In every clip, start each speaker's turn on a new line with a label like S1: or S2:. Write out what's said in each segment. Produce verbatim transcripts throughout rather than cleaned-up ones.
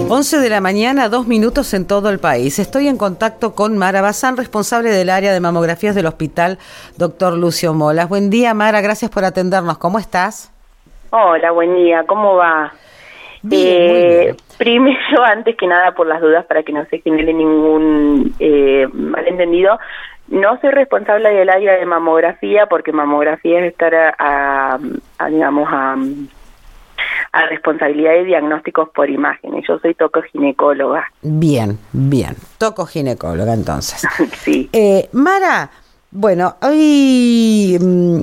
S1: once de la mañana, dos minutos en todo el país. Estoy en contacto con Mara Bazán, responsable del área de mamografías del Hospital Doctor Lucio Molas. Buen día, Mara, gracias por atendernos. ¿Cómo estás?
S2: Hola, buen día, ¿cómo va?
S1: Bien,
S2: eh,
S1: muy bien.
S2: Primero, antes que nada, por las dudas, para que no se genere ningún eh, malentendido, no soy responsable del área de mamografía, porque mamografía es estar a, a, a digamos, a... a responsabilidad de diagnósticos por imágenes. Yo soy tocoginecóloga.
S1: Bien, bien. Tocoginecóloga, entonces.
S2: Sí.
S1: Eh, Mara, bueno, hoy mmm,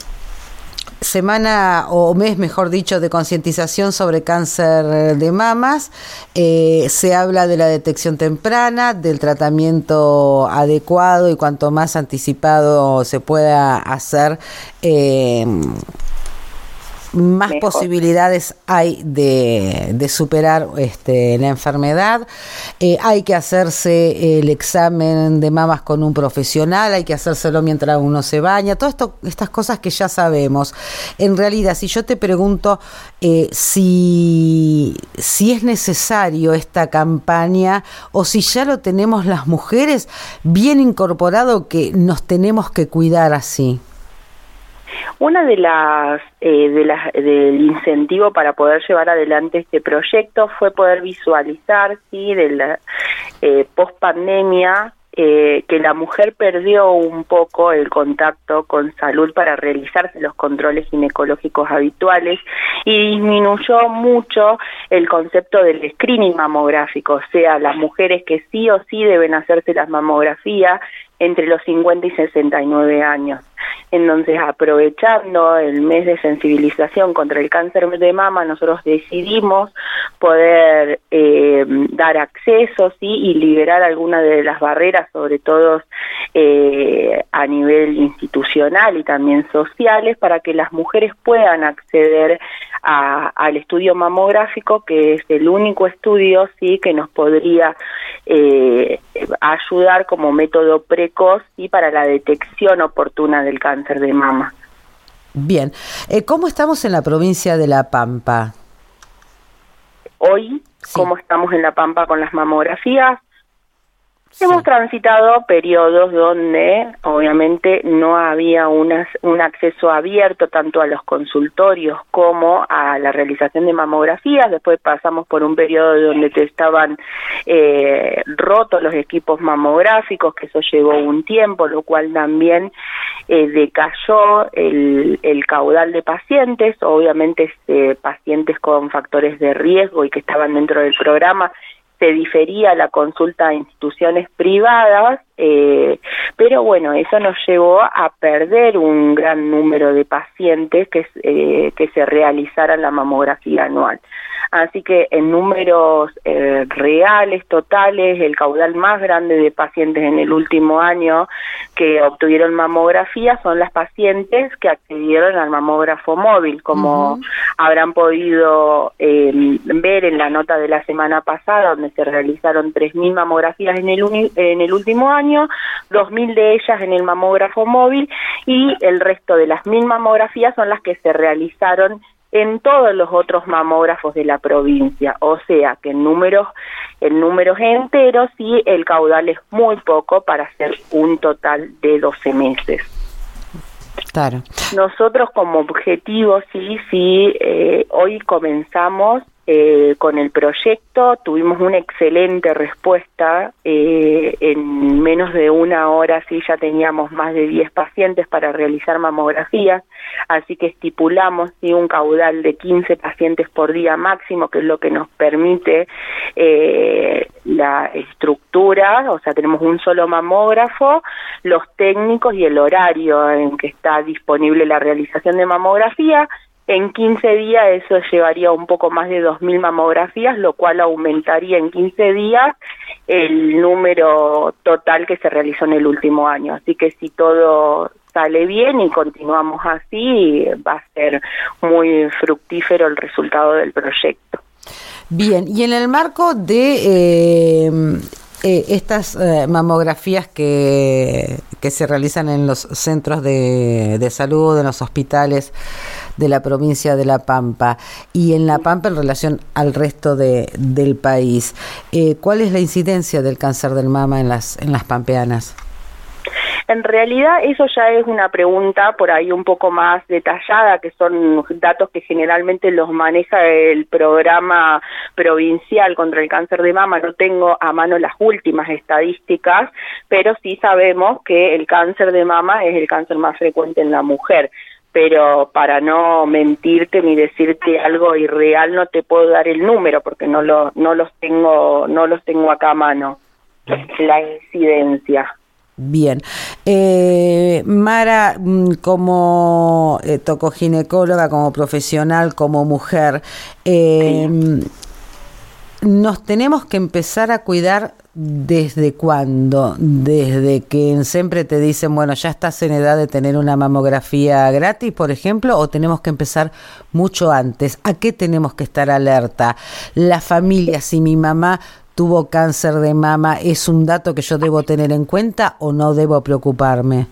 S1: semana o mes, mejor dicho, de concientización sobre cáncer de mamas. Eh, se habla de la detección temprana, del tratamiento adecuado y cuanto más anticipado se pueda hacer, eh, más Mejor. posibilidades hay de, de superar este, la enfermedad. Eh, hay que hacerse el examen de mamas con un profesional, hay que hacérselo mientras uno se baña, todas esto, estas cosas que ya sabemos. En realidad, si yo te pregunto eh, si, si es necesario esta campaña o si ya lo tenemos las mujeres bien incorporado, que nos tenemos que cuidar así.
S2: Una de las, eh, de las del incentivo para poder llevar adelante este proyecto fue poder visualizar, sí, de la eh, post pandemia, eh, que la mujer perdió un poco el contacto con salud para realizarse los controles ginecológicos habituales y disminuyó mucho el concepto del screening mamográfico, o sea, las mujeres que sí o sí deben hacerse las mamografías entre los cincuenta y sesenta y nueve años. Entonces, aprovechando el mes de sensibilización contra el cáncer de mama, nosotros decidimos poder eh, dar acceso, sí, y liberar algunas de las barreras, sobre todo eh, a nivel institucional y también sociales, para que las mujeres puedan acceder a, al estudio mamográfico, que es el único estudio, sí, que nos podría eh, ayudar como método precoz y para la detección oportuna del cáncer de mama.
S1: Bien, eh, ¿cómo estamos en la provincia de La Pampa?
S2: Hoy,
S1: sí.
S2: ¿Cómo estamos en La Pampa con las mamografías?
S1: Sí.
S2: Hemos transitado periodos donde obviamente no había una, un acceso abierto tanto a los consultorios como a la realización de mamografías. Después pasamos por un periodo donde te estaban eh, rotos los equipos mamográficos, que eso llevó un tiempo, lo cual también eh, decayó el, el caudal de pacientes, obviamente eh, pacientes con factores de riesgo y que estaban dentro del programa. Se difería la consulta a instituciones privadas, eh, pero bueno, eso nos llevó a perder un gran número de pacientes que, eh, que se realizaran la mamografía anual. Así que en números eh, reales, totales, el caudal más grande de pacientes en el último año que obtuvieron mamografía son las pacientes que accedieron al mamógrafo móvil, como uh-huh. habrán podido eh, ver en la nota de la semana pasada, donde se realizaron tres mil mamografías en el, uni- en el último año, dos mil de ellas en el mamógrafo móvil, y el resto de las mil mamografías son las que se realizaron en todos los otros mamógrafos de la provincia, o sea que en números, en números enteros sí el caudal es muy poco para hacer un total de doce meses.
S1: Claro.
S2: Nosotros como objetivo sí, sí, eh, hoy comenzamos eh, con el proyecto, tuvimos una excelente respuesta, eh, en menos de una hora sí ya teníamos más de diez pacientes para realizar mamografías, así que estipulamos sí un caudal de quince pacientes por día máximo, que es lo que nos permite eh, la estructura, o sea, tenemos un solo mamógrafo, los técnicos y el horario en que está disponible la realización de mamografía. En quince días eso llevaría un poco más de dos mil mamografías, lo cual aumentaría en quince días el número total que se realizó en el último año. Así que si todo sale bien y continuamos así, va a ser muy fructífero el resultado del proyecto.
S1: Bien, y en el marco de... Eh... Eh, estas eh, mamografías que, que se realizan en los centros de, de salud, en los hospitales de la provincia de La Pampa y en La Pampa en relación al resto de, del país. Eh, ¿Cuál es la incidencia del cáncer del mama en las, en las pampeanas?
S2: En realidad eso ya es una pregunta por ahí un poco más detallada, que son datos que generalmente los maneja el programa provincial contra el cáncer de mama. No tengo a mano las últimas estadísticas, pero sí sabemos que el cáncer de mama es el cáncer más frecuente en la mujer. Pero para no mentirte ni decirte algo irreal no te puedo dar el número porque no lo no los tengo no los tengo acá a mano, la incidencia.
S1: Bien. Eh, Mara, como eh, tocoginecóloga, como profesional, como mujer, eh, sí. ¿nos tenemos que empezar a cuidar desde cuándo? ¿Desde que siempre te dicen, bueno, ya estás en edad de tener una mamografía gratis, por ejemplo, o tenemos que empezar mucho antes? ¿A qué tenemos que estar alerta? La familia, si mi mamá tuvo cáncer de mama, ¿es un dato que yo debo tener en cuenta o no debo preocuparme?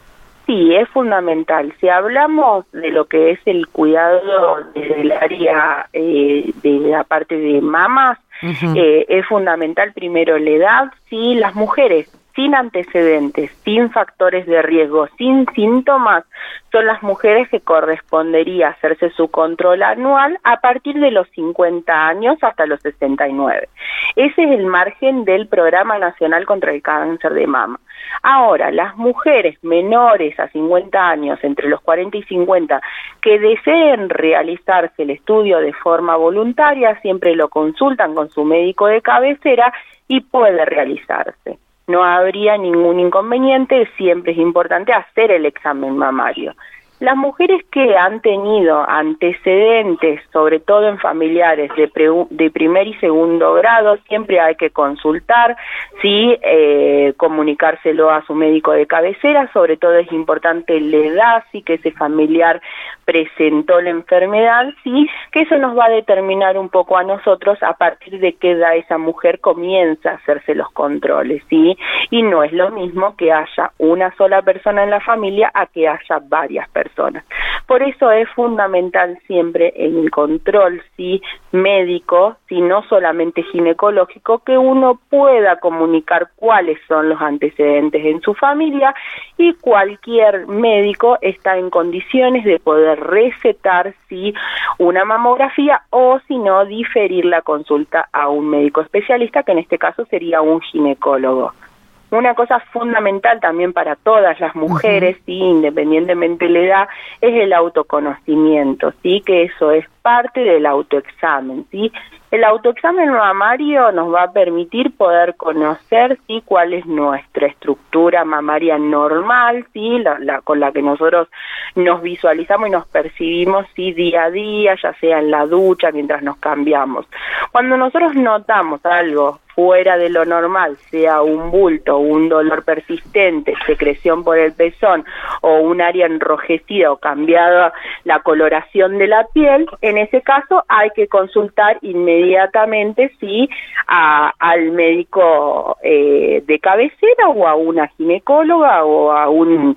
S2: Sí, es fundamental. Si hablamos de lo que es el cuidado desde el área eh, de la parte de mamas, uh-huh. eh, es fundamental primero la edad. Sí, las mujeres sin antecedentes, sin factores de riesgo, sin síntomas, son las mujeres que correspondería hacerse su control anual a partir de los cincuenta años hasta los sesenta y nueve. Ese es el margen del Programa Nacional contra el Cáncer de Mama. Ahora, las mujeres menores a cincuenta años, entre los cuarenta y cincuenta, que deseen realizarse el estudio de forma voluntaria, siempre lo consultan con su médico de cabecera y puede realizarse. No habría ningún inconveniente, siempre es importante hacer el examen mamario. Las mujeres que han tenido antecedentes, sobre todo en familiares de, pre, de primer y segundo grado, siempre hay que consultar, sí, eh, comunicárselo a su médico de cabecera. Sobre todo es importante la edad, sí, que ese familiar presentó la enfermedad, sí, que eso nos va a determinar un poco a nosotros a partir de qué edad esa mujer comienza a hacerse los controles, sí, y no es lo mismo que haya una sola persona en la familia a que haya varias personas. Por eso es fundamental siempre el control, sí, médico, sí, no solamente ginecológico, que uno pueda comunicar cuáles son los antecedentes en su familia y cualquier médico está en condiciones de poder recetar, sí, una mamografía o si no diferir la consulta a un médico especialista, que en este caso sería un ginecólogo. Una cosa fundamental también para todas las mujeres, uh-huh. sí, independientemente de la edad, es el autoconocimiento, sí, que eso es parte del autoexamen, sí. El autoexamen mamario nos va a permitir poder conocer, sí, cuál es nuestra estructura mamaria normal, sí, la, la con la que nosotros nos visualizamos y nos percibimos, sí, día a día, ya sea en la ducha, mientras nos cambiamos. Cuando nosotros notamos algo fuera de lo normal, sea un bulto, un dolor persistente, secreción por el pezón o un área enrojecida o cambiada la coloración de la piel, en ese caso hay que consultar inmediatamente, sí, a, al médico eh, de cabecera o a una ginecóloga o a un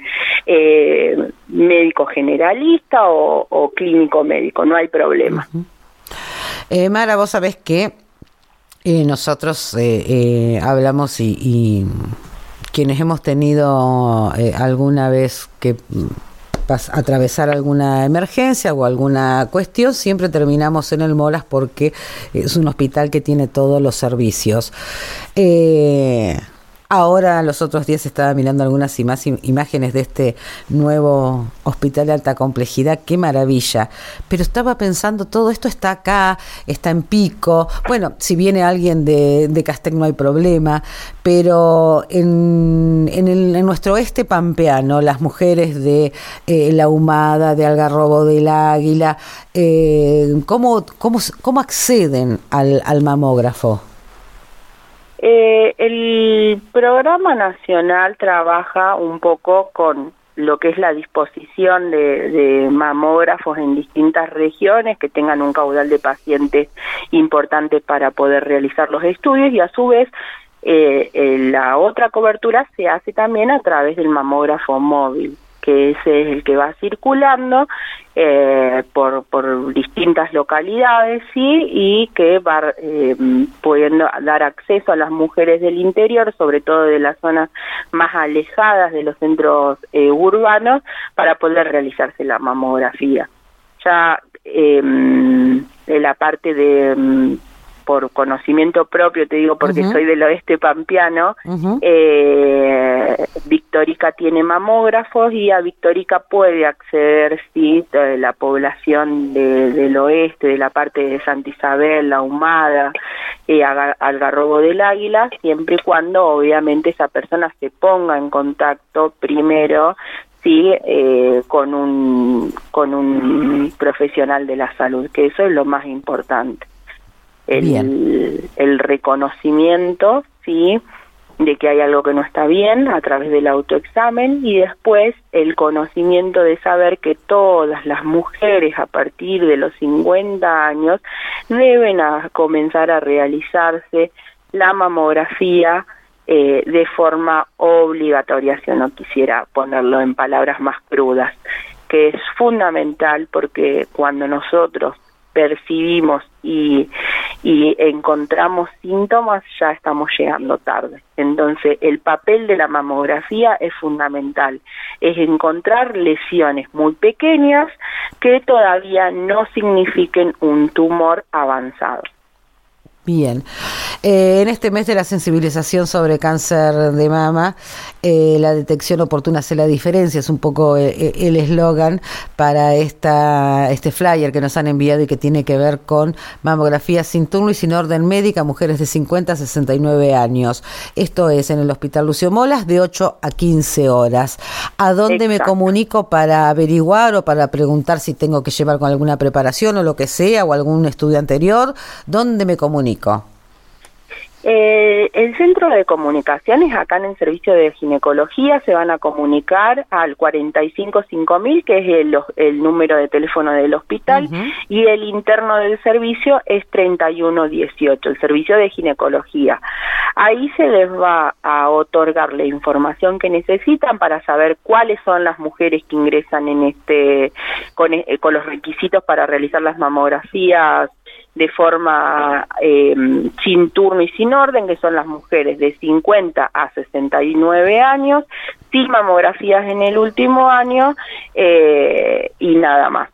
S2: eh, médico generalista o, o clínico médico, no hay problema.
S1: Uh-huh. eh, Mara, vos sabés que Eh, nosotros eh, eh, hablamos y, y quienes hemos tenido eh, alguna vez que pas- atravesar alguna emergencia o alguna cuestión, siempre terminamos en el Molas porque es un hospital que tiene todos los servicios. Eh, Ahora, los otros días estaba mirando algunas im- imágenes de este nuevo hospital de alta complejidad. ¡Qué maravilla! Pero estaba pensando, todo esto está acá, está en Pico. Bueno, si viene alguien de, de Castec no hay problema, pero en, en, el, en nuestro oeste pampeano, las mujeres de eh, La Humada, de Algarrobo del Águila, eh, ¿cómo, cómo, ¿cómo acceden al, al mamógrafo?
S2: Eh, el programa nacional trabaja un poco con lo que es la disposición de, de mamógrafos en distintas regiones que tengan un caudal de pacientes importante para poder realizar los estudios y a su vez eh, eh, la otra cobertura se hace también a través del mamógrafo móvil. que ese es el que va circulando eh, por, por distintas localidades, sí, y que va eh, pudiendo dar acceso a las mujeres del interior, sobre todo de las zonas más alejadas de los centros eh, urbanos, para poder realizarse la mamografía. Ya eh, de la parte de... por conocimiento propio, te digo, porque uh-huh. soy del oeste pampeano, uh-huh. eh, Victorica tiene mamógrafos y a Victorica puede acceder, sí, la población de, del oeste, de la parte de Santa Isabel, La Ahumada, eh, Algarrobo del Águila, siempre y cuando obviamente esa persona se ponga en contacto primero, sí, eh, con un, con un profesional de la salud, que eso es lo más importante. El, el reconocimiento, sí, de que hay algo que no está bien a través del autoexamen, y después el conocimiento de saber que todas las mujeres a partir de los cincuenta años deben a comenzar a realizarse la mamografía eh, de forma obligatoria, si no quisiera ponerlo en palabras más crudas, que es fundamental, porque cuando nosotros percibimos y, y encontramos síntomas, ya estamos llegando tarde. Entonces, el papel de la mamografía es fundamental, es encontrar lesiones muy pequeñas que todavía no signifiquen un tumor avanzado.
S1: Bien. Eh, en este mes de la sensibilización sobre cáncer de mama, eh, la detección oportuna hace la diferencia, es un poco eh, el eslogan para esta este flyer que nos han enviado y que tiene que ver con mamografía sin turno y sin orden médica, mujeres de cincuenta a sesenta y nueve años. Esto es en el Hospital Lucio Molas de ocho a quince horas. ¿A dónde Exacto. me comunico para averiguar o para preguntar si tengo que llevar con alguna preparación o lo que sea o algún estudio anterior? ¿Dónde me comunico?
S2: Eh, el centro de comunicaciones acá en el servicio de ginecología se van a comunicar al cuarenta y cinco cinco mil, que es el, el número de teléfono del hospital, uh-huh. y el interno del servicio es treinta y uno dieciocho, el servicio de ginecología. Ahí se les va a otorgar la información que necesitan para saber cuáles son las mujeres que ingresan en este con, con los requisitos para realizar las mamografías de forma eh, sin turno y sin orden, que son las mujeres de cincuenta a sesenta y nueve años, sin mamografías en el último año eh, y nada más.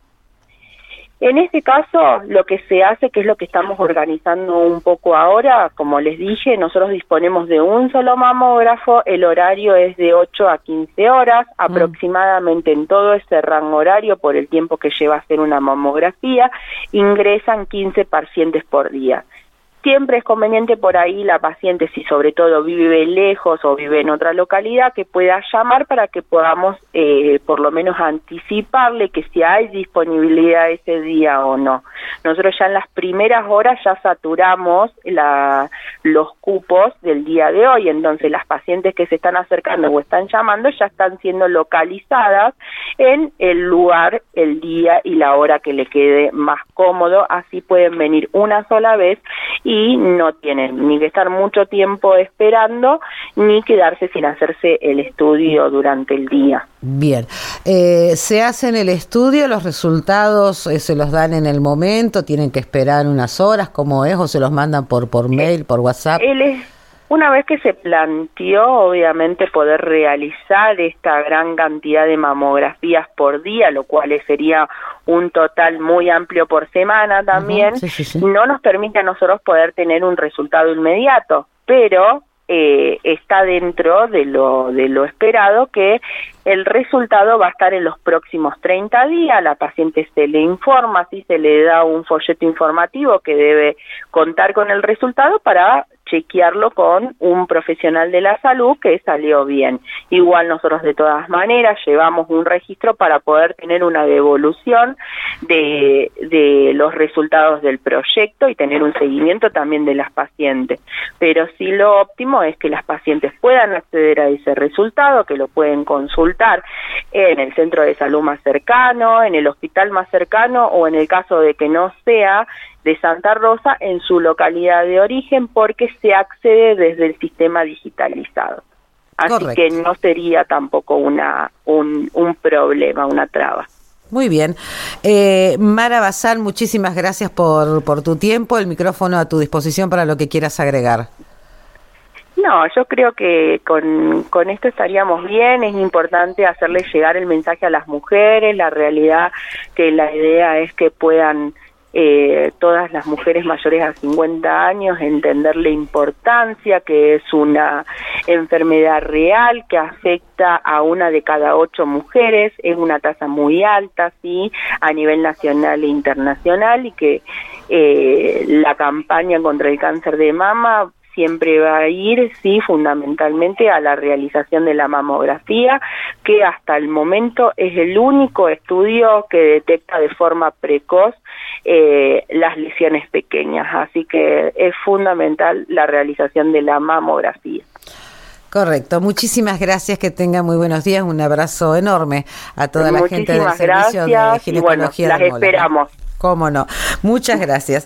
S2: En este caso, lo que se hace, que es lo que estamos organizando un poco ahora, como les dije, nosotros disponemos de un solo mamógrafo, el horario es de ocho a quince horas, mm. aproximadamente en todo ese rango horario, por el tiempo que lleva a hacer una mamografía, ingresan quince pacientes por día. Siempre es conveniente por ahí la paciente, si sobre todo vive lejos o vive en otra localidad, que pueda llamar para que podamos eh, por lo menos anticiparle que si hay disponibilidad ese día o no. Nosotros ya en las primeras horas ya saturamos la, los cupos del día de hoy, entonces las pacientes que se están acercando o están llamando ya están siendo localizadas en el lugar, el día y la hora que le quede más cómodo, así pueden venir una sola vez y no tienen ni que estar mucho tiempo esperando ni quedarse sin hacerse el estudio durante el día.
S1: Bien, eh, ¿se hacen el estudio? ¿Los resultados eh, se los dan en el momento? ¿Tienen que esperar unas horas? ¿Cómo es? ¿O se los mandan por, por mail, por WhatsApp?
S2: Él es... Una vez que se planteó, obviamente, poder realizar esta gran cantidad de mamografías por día, lo cual sería un total muy amplio por semana también, uh-huh, sí, sí, sí. no nos permite a nosotros poder tener un resultado inmediato, pero eh, está dentro de lo, de lo esperado que el resultado va a estar en los próximos treinta días, la paciente se le informa, así se le da un folleto informativo que debe contar con el resultado para chequearlo con un profesional de la salud que salió bien. Igual nosotros de todas maneras llevamos un registro para poder tener una devolución de, de los resultados del proyecto y tener un seguimiento también de las pacientes. Pero sí lo óptimo es que las pacientes puedan acceder a ese resultado, que lo pueden consultar en el centro de salud más cercano, en el hospital más cercano o en el caso de que no sea de Santa Rosa, en su localidad de origen, porque se accede desde el sistema digitalizado. Así
S1: Correcto.
S2: que no sería tampoco una un, un problema, una traba.
S1: Muy bien. Eh, Mara Bazán, muchísimas gracias por, por tu tiempo. El micrófono a tu disposición para lo que quieras agregar.
S2: No, yo creo que con, con esto estaríamos bien. Es importante hacerle llegar el mensaje a las mujeres. La realidad que la idea es que puedan eh, todas las mujeres mayores a cincuenta años entender la importancia, que es una enfermedad real que afecta a una de cada ocho mujeres. Es una tasa muy alta, sí, a nivel nacional e internacional, y que eh, la campaña contra el cáncer de mama siempre va a ir, sí, fundamentalmente a la realización de la mamografía, que hasta el momento es el único estudio que detecta de forma precoz eh, las lesiones pequeñas. Así que es fundamental la realización de la mamografía.
S1: Correcto. Muchísimas gracias. Que tengan muy buenos días. Un abrazo enorme a toda la gente del Servicio de Ginecología.
S2: Y bueno, las esperamos.
S1: ¿Cómo no? Muchas gracias.